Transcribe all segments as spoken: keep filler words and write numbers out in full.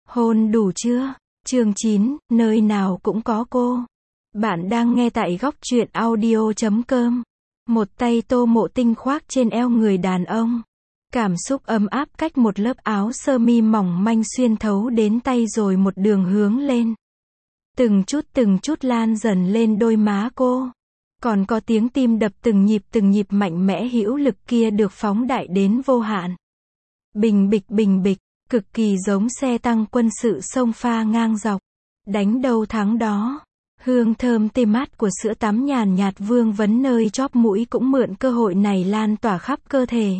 Hôn đủ chưa? Chương chín, nơi nào cũng có cô. Bạn đang nghe tại góc truyện audio chấm com. Một tay Tô Mộ Tinh khoác trên eo người đàn ông. Cảm xúc ấm áp cách một lớp áo sơ mi mỏng manh xuyên thấu đến tay rồi một đường hướng lên. Từng chút từng chút lan dần lên đôi má cô. Còn có tiếng tim đập từng nhịp từng nhịp mạnh mẽ hữu lực kia được phóng đại đến vô hạn. Bình bịch bình bịch, cực kỳ giống xe tăng quân sự xông pha ngang dọc. Đánh đâu thắng đó. Hương thơm tê mát của sữa tắm nhàn nhạt vương vấn nơi chóp mũi cũng mượn cơ hội này lan tỏa khắp cơ thể.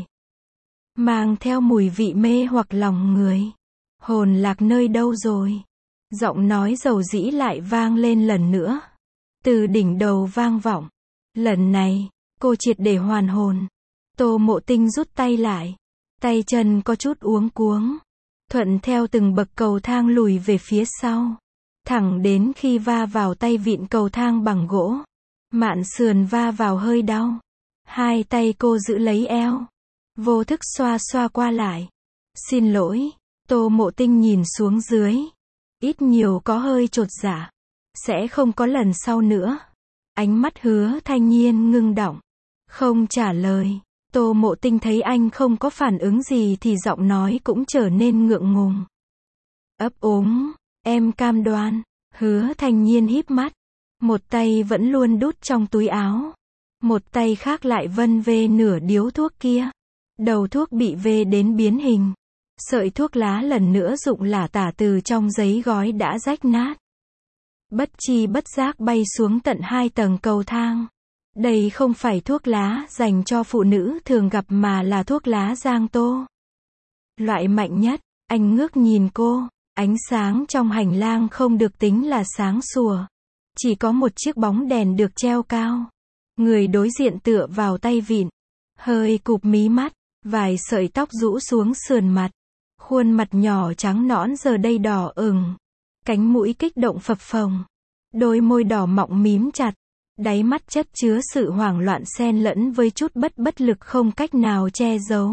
Mang theo mùi vị mê hoặc lòng người. Hồn lạc nơi đâu rồi? Giọng nói dầu dĩ lại vang lên lần nữa. Từ đỉnh đầu vang vọng. Lần này, cô triệt để hoàn hồn. Tô Mộ Tinh rút tay lại. Tay chân có chút uống cuống. Thuận theo từng bậc cầu thang lùi về phía sau. Thẳng đến khi va vào tay vịn cầu thang bằng gỗ. Mạn sườn va vào hơi đau. Hai tay cô giữ lấy eo. Vô thức xoa xoa qua lại. Xin lỗi. Tô Mộ Tinh nhìn xuống dưới. Ít nhiều có hơi chột dạ. Sẽ không có lần sau nữa. Ánh mắt Hứa Thanh Nhiên ngưng đọng. Không trả lời. Tô Mộ Tinh thấy anh không có phản ứng gì thì giọng nói cũng trở nên ngượng ngùng. Ấp úng. Em cam đoan. Hứa Thanh Nhiên híp mắt. Một tay vẫn luôn đút trong túi áo. Một tay khác lại vân vê nửa điếu thuốc kia. Đầu thuốc bị vê đến biến hình. Sợi thuốc lá lần nữa rụng lả tả từ trong giấy gói đã rách nát. Bất chi bất giác bay xuống tận hai tầng cầu thang. Đây không phải thuốc lá dành cho phụ nữ thường gặp mà là thuốc lá Giang Tô. Loại mạnh nhất. Anh ngước nhìn cô. Ánh sáng trong hành lang không được tính là sáng sủa. Chỉ có một chiếc bóng đèn được treo cao. Người đối diện tựa vào tay vịn. Hơi cụp mí mắt. Vài sợi tóc rũ xuống sườn mặt. Khuôn mặt nhỏ trắng nõn giờ đây đỏ ửng. Cánh mũi kích động phập phồng. Đôi môi đỏ mọng mím chặt. Đáy mắt chất chứa sự hoảng loạn xen lẫn với chút bất bất lực không cách nào che giấu.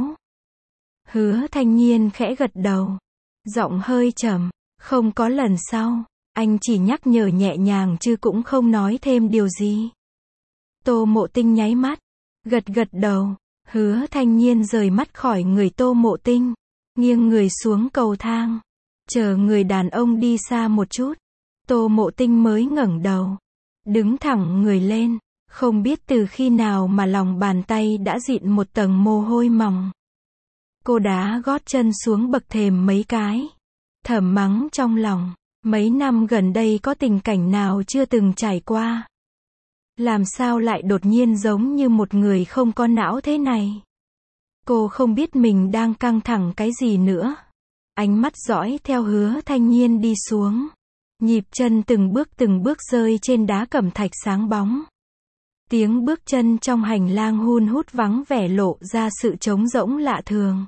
Hứa Thanh Nhiên khẽ gật đầu. Giọng hơi trầm. Không có lần sau. Anh chỉ nhắc nhở nhẹ nhàng chứ cũng không nói thêm điều gì. Tô Mộ Tinh nháy mắt. Gật gật đầu. Hứa Thanh Nhiên rời mắt khỏi người Tô Mộ Tinh. Nghiêng người xuống cầu thang. Chờ người đàn ông đi xa một chút. Tô Mộ Tinh mới ngẩng đầu. Đứng thẳng người lên. Không biết từ khi nào mà lòng bàn tay đã dịn một tầng mồ hôi mỏng. Cô đá gót chân xuống bậc thềm mấy cái. Thầm mắng trong lòng. Mấy năm gần đây có tình cảnh nào chưa từng trải qua. Làm sao lại đột nhiên giống như một người không có não thế này. Cô không biết mình đang căng thẳng cái gì nữa. Ánh mắt dõi theo Hứa Thanh Nhiên đi xuống. Nhịp chân từng bước từng bước rơi trên đá cẩm thạch sáng bóng. Tiếng bước chân trong hành lang hun hút vắng vẻ lộ ra sự trống rỗng lạ thường.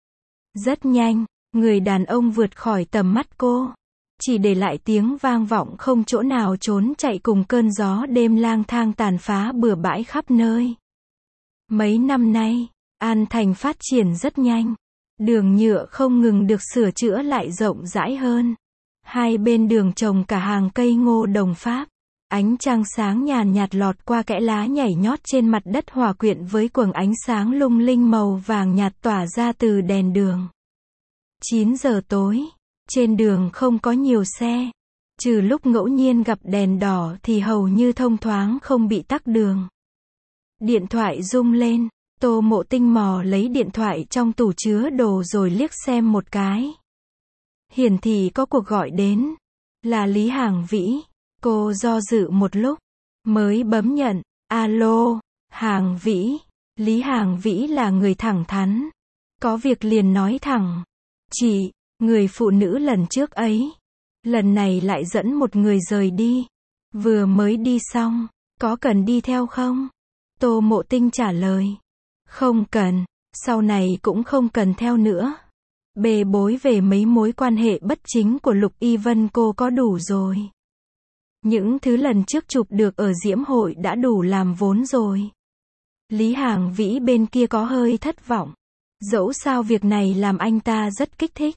Rất nhanh, người đàn ông vượt khỏi tầm mắt cô. Chỉ để lại tiếng vang vọng không chỗ nào trốn chạy cùng cơn gió đêm lang thang tàn phá bừa bãi khắp nơi. Mấy năm nay, An Thành phát triển rất nhanh. Đường nhựa không ngừng được sửa chữa lại rộng rãi hơn. Hai bên đường trồng cả hàng cây ngô đồng Pháp. Ánh trăng sáng nhàn nhạt lọt qua kẽ lá nhảy nhót trên mặt đất hòa quyện với quầng ánh sáng lung linh màu vàng nhạt tỏa ra từ đèn đường. chín giờ tối. Trên đường không có nhiều xe. Trừ lúc ngẫu nhiên gặp đèn đỏ thì hầu như thông thoáng không bị tắc đường. Điện thoại rung lên. Tô Mộ Tinh mò lấy điện thoại trong tủ chứa đồ rồi liếc xem một cái. Hiển thị có cuộc gọi đến. Là Lý Hàng Vĩ. Cô do dự một lúc. Mới bấm nhận. Alo, Hàng Vĩ. Lý Hàng Vĩ là người thẳng thắn. Có việc liền nói thẳng. Chị, người phụ nữ lần trước ấy. Lần này lại dẫn một người rời đi. Vừa mới đi xong. Có cần đi theo không? Tô Mộ Tinh trả lời. Không cần. Sau này cũng không cần theo nữa. Bê bối về mấy mối quan hệ bất chính của Lục Y Vân cô có đủ rồi. Những thứ lần trước chụp được ở diễm hội đã đủ làm vốn rồi. Lý Hàng Vĩ bên kia có hơi thất vọng. Dẫu sao việc này làm anh ta rất kích thích.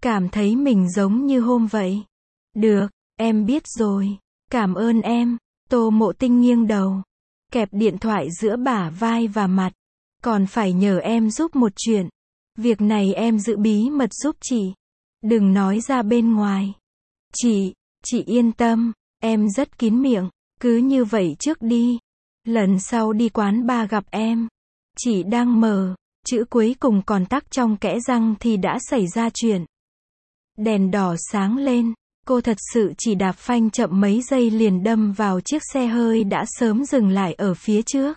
Cảm thấy mình giống như hôm vậy. Được, em biết rồi. Cảm ơn em. Tô Mộ Tinh nghiêng đầu, kẹp điện thoại giữa bả vai và mặt. Còn phải nhờ em giúp một chuyện. Việc này em giữ bí mật giúp chị. Đừng nói ra bên ngoài. Chị, chị yên tâm, em rất kín miệng. Cứ như vậy trước đi. Lần sau đi quán bar gặp em. Chị đang mờ. Chữ cuối cùng còn tắc trong kẽ răng thì đã xảy ra chuyện. Đèn đỏ sáng lên. Cô thật sự chỉ đạp phanh chậm mấy giây liền đâm vào chiếc xe hơi đã sớm dừng lại ở phía trước.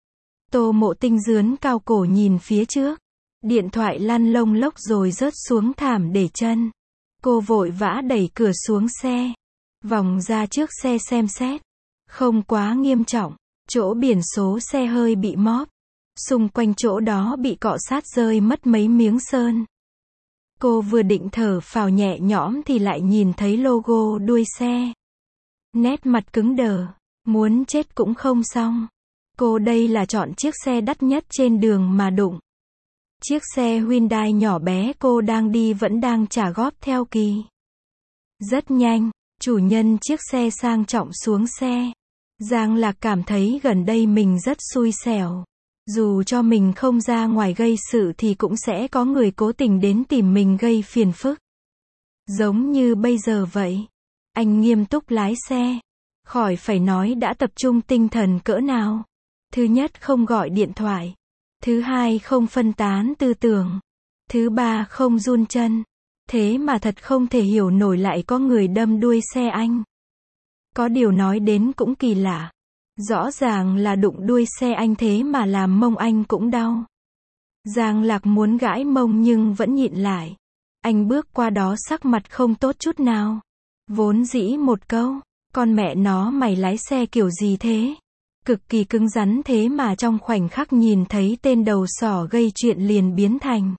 Tô Mộ Tinh dướn cao cổ nhìn phía trước. Điện thoại lăn lông lốc rồi rớt xuống thảm để chân. Cô vội vã đẩy cửa xuống xe. Vòng ra trước xe xem xét. Không quá nghiêm trọng. Chỗ biển số xe hơi bị móp. Xung quanh chỗ đó bị cọ sát rơi mất mấy miếng sơn. Cô vừa định thở phào nhẹ nhõm thì lại nhìn thấy logo đuôi xe. Nét mặt cứng đờ. Muốn chết cũng không xong. Cô đây là chọn chiếc xe đắt nhất trên đường mà đụng. Chiếc xe Hyundai nhỏ bé cô đang đi vẫn đang trả góp theo kỳ. Rất nhanh, chủ nhân chiếc xe sang trọng xuống xe. Giang Lạc cảm thấy gần đây mình rất xui xẻo. Dù cho mình không ra ngoài gây sự thì cũng sẽ có người cố tình đến tìm mình gây phiền phức. Giống như bây giờ vậy. Anh nghiêm túc lái xe. Khỏi phải nói đã tập trung tinh thần cỡ nào. Thứ nhất không gọi điện thoại. Thứ hai không phân tán tư tưởng. Thứ ba không run chân. Thế mà thật không thể hiểu nổi lại có người đâm đuôi xe anh. Có điều nói đến cũng kỳ lạ. Rõ ràng là đụng đuôi xe anh thế mà làm mông anh cũng đau. Giang Lạc muốn gãi mông nhưng vẫn nhịn lại. Anh bước qua đó sắc mặt không tốt chút nào. Vốn dĩ một câu, con mẹ nó mày lái xe kiểu gì thế? Cực kỳ cứng rắn thế mà trong khoảnh khắc nhìn thấy tên đầu sỏ gây chuyện liền biến thành.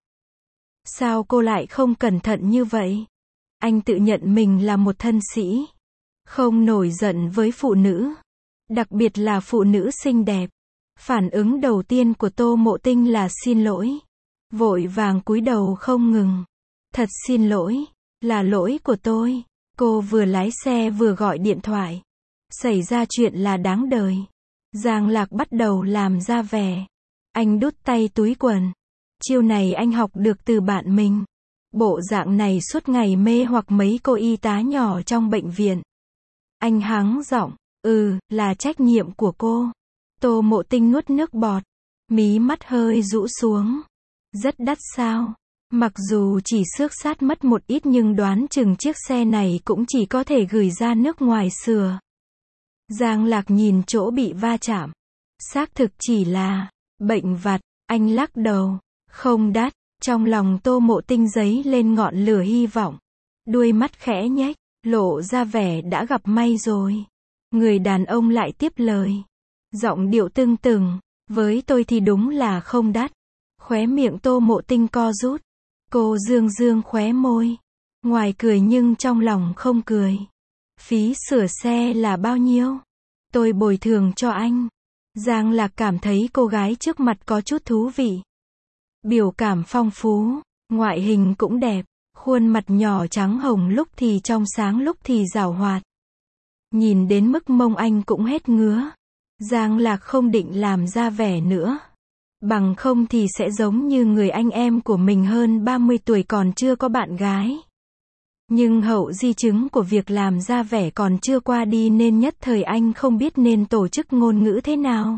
Sao cô lại không cẩn thận như vậy? Anh tự nhận mình là một thân sĩ. Không nổi giận với phụ nữ. Đặc biệt là phụ nữ xinh đẹp. Phản ứng đầu tiên của Tô Mộ Tinh là xin lỗi. Vội vàng cúi đầu không ngừng. Thật xin lỗi. Là lỗi của tôi. Cô vừa lái xe vừa gọi điện thoại. Xảy ra chuyện là đáng đời. Giang Lạc bắt đầu làm ra vẻ. Anh đút tay túi quần. Chiêu này anh học được từ bạn mình. Bộ dạng này suốt ngày mê hoặc mấy cô y tá nhỏ trong bệnh viện. Anh hắng giọng. Ừ, là trách nhiệm của cô. Tô Mộ Tinh nuốt nước bọt. Mí mắt hơi rũ xuống. Rất đắt sao? Mặc dù chỉ xước sát mất một ít nhưng đoán chừng chiếc xe này cũng chỉ có thể gửi ra nước ngoài sửa. Giang Lạc nhìn chỗ bị va chạm. Xác thực chỉ là bệnh vặt. Anh lắc đầu. Không đắt. Trong lòng Tô Mộ Tinh giấy lên ngọn lửa hy vọng. Đuôi mắt khẽ nhếch, lộ ra vẻ đã gặp may rồi. Người đàn ông lại tiếp lời. Giọng điệu tưng từng. Với tôi thì đúng là không đắt. Khóe miệng Tô Mộ Tinh co rút. Cô dương dương khóe môi. Ngoài cười nhưng trong lòng không cười. Phí sửa xe là bao nhiêu? Tôi bồi thường cho anh. Giang Lạc cảm thấy cô gái trước mặt có chút thú vị. Biểu cảm phong phú. Ngoại hình cũng đẹp. Khuôn mặt nhỏ trắng hồng lúc thì trong sáng lúc thì giảo hoạt. Nhìn đến mức mông anh cũng hết ngứa. Giang Lạc không định làm ra vẻ nữa. Bằng không thì sẽ giống như người anh em của mình hơn ba mươi tuổi còn chưa có bạn gái. Nhưng hậu di chứng của việc làm ra vẻ còn chưa qua đi nên nhất thời anh không biết nên tổ chức ngôn ngữ thế nào.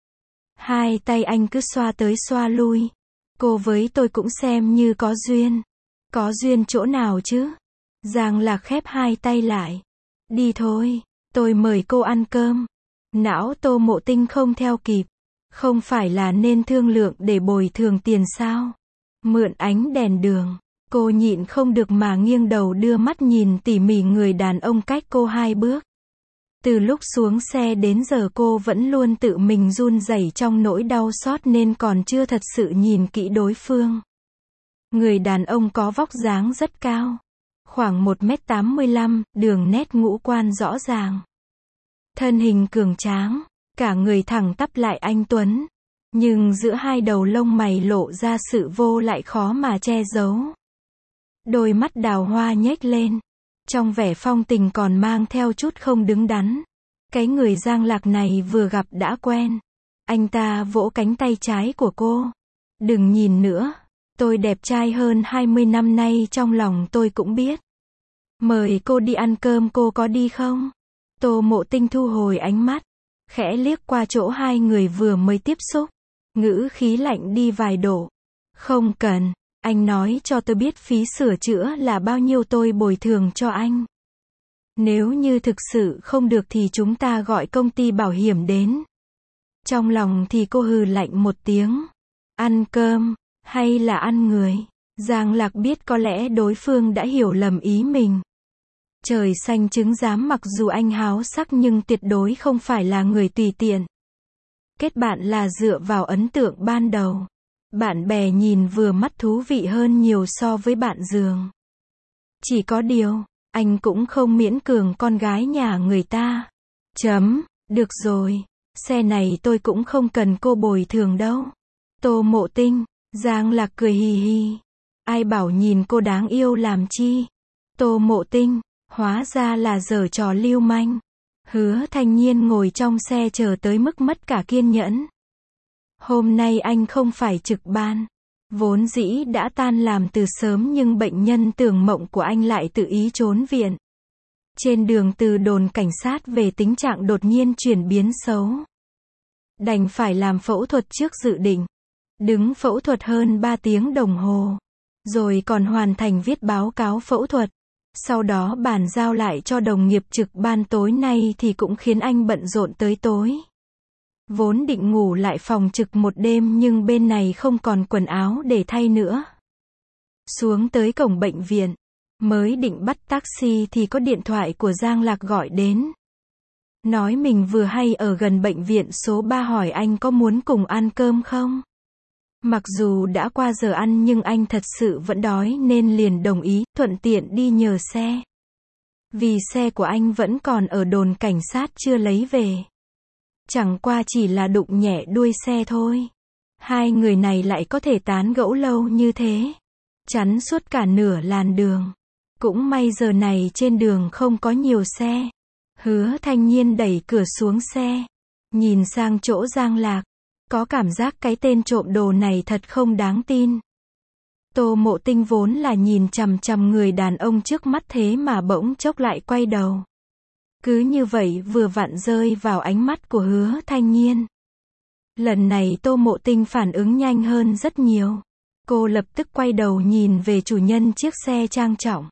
Hai tay anh cứ xoa tới xoa lui. Cô với tôi cũng xem như có duyên. Có duyên chỗ nào chứ? Giang Lạc khép hai tay lại. Đi thôi, tôi mời cô ăn cơm. Não Tô Mộ Tinh không theo kịp. Không phải là nên thương lượng để bồi thường tiền sao? Mượn ánh đèn đường. Cô nhịn không được mà nghiêng đầu đưa mắt nhìn tỉ mỉ người đàn ông cách cô hai bước. Từ lúc xuống xe đến giờ cô vẫn luôn tự mình run rẩy trong nỗi đau xót nên còn chưa thật sự nhìn kỹ đối phương. Người đàn ông có vóc dáng rất cao. Khoảng một mét tám mươi lăm, đường nét ngũ quan rõ ràng. Thân hình cường tráng, cả người thẳng tắp lại anh tuấn. Nhưng giữa hai đầu lông mày lộ ra sự vô lại khó mà che giấu. Đôi mắt đào hoa nhếch lên. Trong vẻ phong tình còn mang theo chút không đứng đắn. Cái người Giang Lạc này vừa gặp đã quen. Anh ta vỗ cánh tay trái của cô. Đừng nhìn nữa. Tôi đẹp trai hơn hai mươi năm nay trong lòng tôi cũng biết. Mời cô đi ăn cơm, cô có đi không? Tô Mộ Tinh thu hồi ánh mắt. Khẽ liếc qua chỗ hai người vừa mới tiếp xúc. Ngữ khí lạnh đi vài độ. Không cần. Anh nói cho tôi biết phí sửa chữa là bao nhiêu tôi bồi thường cho anh. Nếu như thực sự không được thì chúng ta gọi công ty bảo hiểm đến. Trong lòng thì cô hừ lạnh một tiếng. Ăn cơm, hay là ăn người? Giang Lạc biết có lẽ đối phương đã hiểu lầm ý mình. Trời xanh trứng giám, mặc dù anh háo sắc nhưng tuyệt đối không phải là người tùy tiện. Kết bạn là dựa vào ấn tượng ban đầu. Bạn bè nhìn vừa mắt thú vị hơn nhiều so với bạn giường. Chỉ có điều, anh cũng không miễn cường con gái nhà người ta. Chấm, được rồi, xe này tôi cũng không cần cô bồi thường đâu. Tô Mộ Tinh, Giang Lạc cười hì hì. Ai bảo nhìn cô đáng yêu làm chi? Tô Mộ Tinh, hóa ra là giở trò lưu manh. Hứa Thanh Nhiên ngồi trong xe chờ tới mức mất cả kiên nhẫn. Hôm nay anh không phải trực ban. Vốn dĩ đã tan làm từ sớm nhưng bệnh nhân tưởng mộng của anh lại tự ý trốn viện. Trên đường từ đồn cảnh sát về tình trạng đột nhiên chuyển biến xấu. Đành phải làm phẫu thuật trước dự định. Đứng phẫu thuật hơn ba tiếng đồng hồ. Rồi còn hoàn thành viết báo cáo phẫu thuật. Sau đó bàn giao lại cho đồng nghiệp trực ban tối nay thì cũng khiến anh bận rộn tới tối. Vốn định ngủ lại phòng trực một đêm nhưng bên này không còn quần áo để thay nữa. Xuống tới cổng bệnh viện. Mới định bắt taxi thì có điện thoại của Giang Lạc gọi đến. Nói mình vừa hay ở gần bệnh viện số ba, hỏi anh có muốn cùng ăn cơm không? Mặc dù đã qua giờ ăn nhưng anh thật sự vẫn đói nên liền đồng ý, thuận tiện đi nhờ xe. Vì xe của anh vẫn còn ở đồn cảnh sát chưa lấy về. Chẳng qua chỉ là đụng nhẹ đuôi xe thôi. Hai người này lại có thể tán gẫu lâu như thế. Chắn suốt cả nửa làn đường. Cũng may giờ này trên đường không có nhiều xe. Hứa Thanh Nhiên đẩy cửa xuống xe. Nhìn sang chỗ Giang Lạc. Có cảm giác cái tên trộm đồ này thật không đáng tin. Tô Mộ Tinh vốn là nhìn chằm chằm người đàn ông trước mắt thế mà bỗng chốc lại quay đầu. Cứ như vậy vừa vặn rơi vào ánh mắt của Hứa Thanh Nhiên. Lần này Tô Mộ Tinh phản ứng nhanh hơn rất nhiều. Cô lập tức quay đầu nhìn về chủ nhân chiếc xe trang trọng.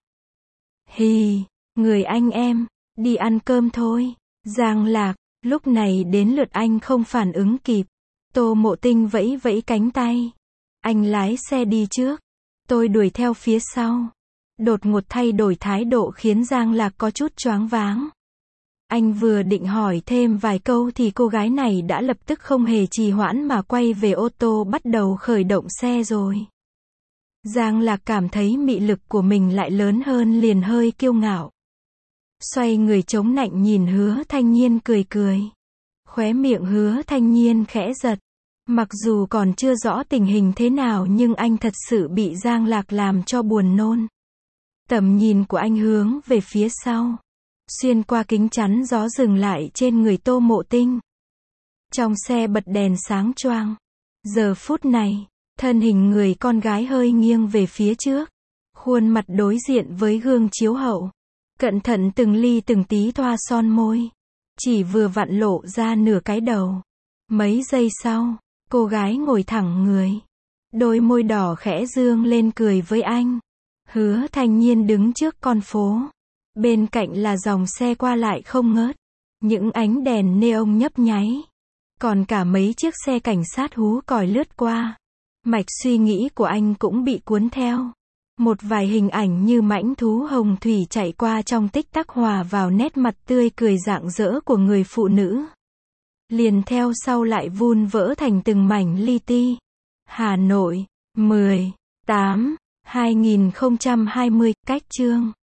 Hì, người anh em, đi ăn cơm thôi. Giang Lạc, lúc này đến lượt anh không phản ứng kịp. Tô Mộ Tinh vẫy vẫy cánh tay. Anh lái xe đi trước. Tôi đuổi theo phía sau. Đột ngột thay đổi thái độ khiến Giang Lạc có chút choáng váng. Anh vừa định hỏi thêm vài câu thì cô gái này đã lập tức không hề trì hoãn mà quay về ô tô bắt đầu khởi động xe rồi. Giang Lạc cảm thấy mị lực của mình lại lớn hơn liền hơi kiêu ngạo. Xoay người chống nạnh nhìn Hứa Thanh Nhiên cười cười. Khóe miệng Hứa Thanh Nhiên khẽ giật. Mặc dù còn chưa rõ tình hình thế nào nhưng anh thật sự bị Giang Lạc làm cho buồn nôn. Tầm nhìn của anh hướng về phía sau. Xuyên qua kính chắn gió dừng lại trên người Tô Mộ Tinh. Trong xe bật đèn sáng choang. Giờ phút này, thân hình người con gái hơi nghiêng về phía trước. Khuôn mặt đối diện với gương chiếu hậu. Cẩn thận từng ly từng tí thoa son môi. Chỉ vừa vặn lộ ra nửa cái đầu. Mấy giây sau, cô gái ngồi thẳng người. Đôi môi đỏ khẽ dương lên cười với anh. Hứa Thanh Nhiên đứng trước con phố. Bên cạnh là dòng xe qua lại không ngớt. Những ánh đèn neon nhấp nháy. Còn cả mấy chiếc xe cảnh sát hú còi lướt qua. Mạch suy nghĩ của anh cũng bị cuốn theo. Một vài hình ảnh như mãnh thú hồng thủy chạy qua trong tích tắc hòa vào nét mặt tươi cười rạng rỡ của người phụ nữ. Liền theo sau lại vun vỡ thành từng mảnh li ti. Hà Nội, mười, tám, hai nghìn không trăm hai mươi, cách chương.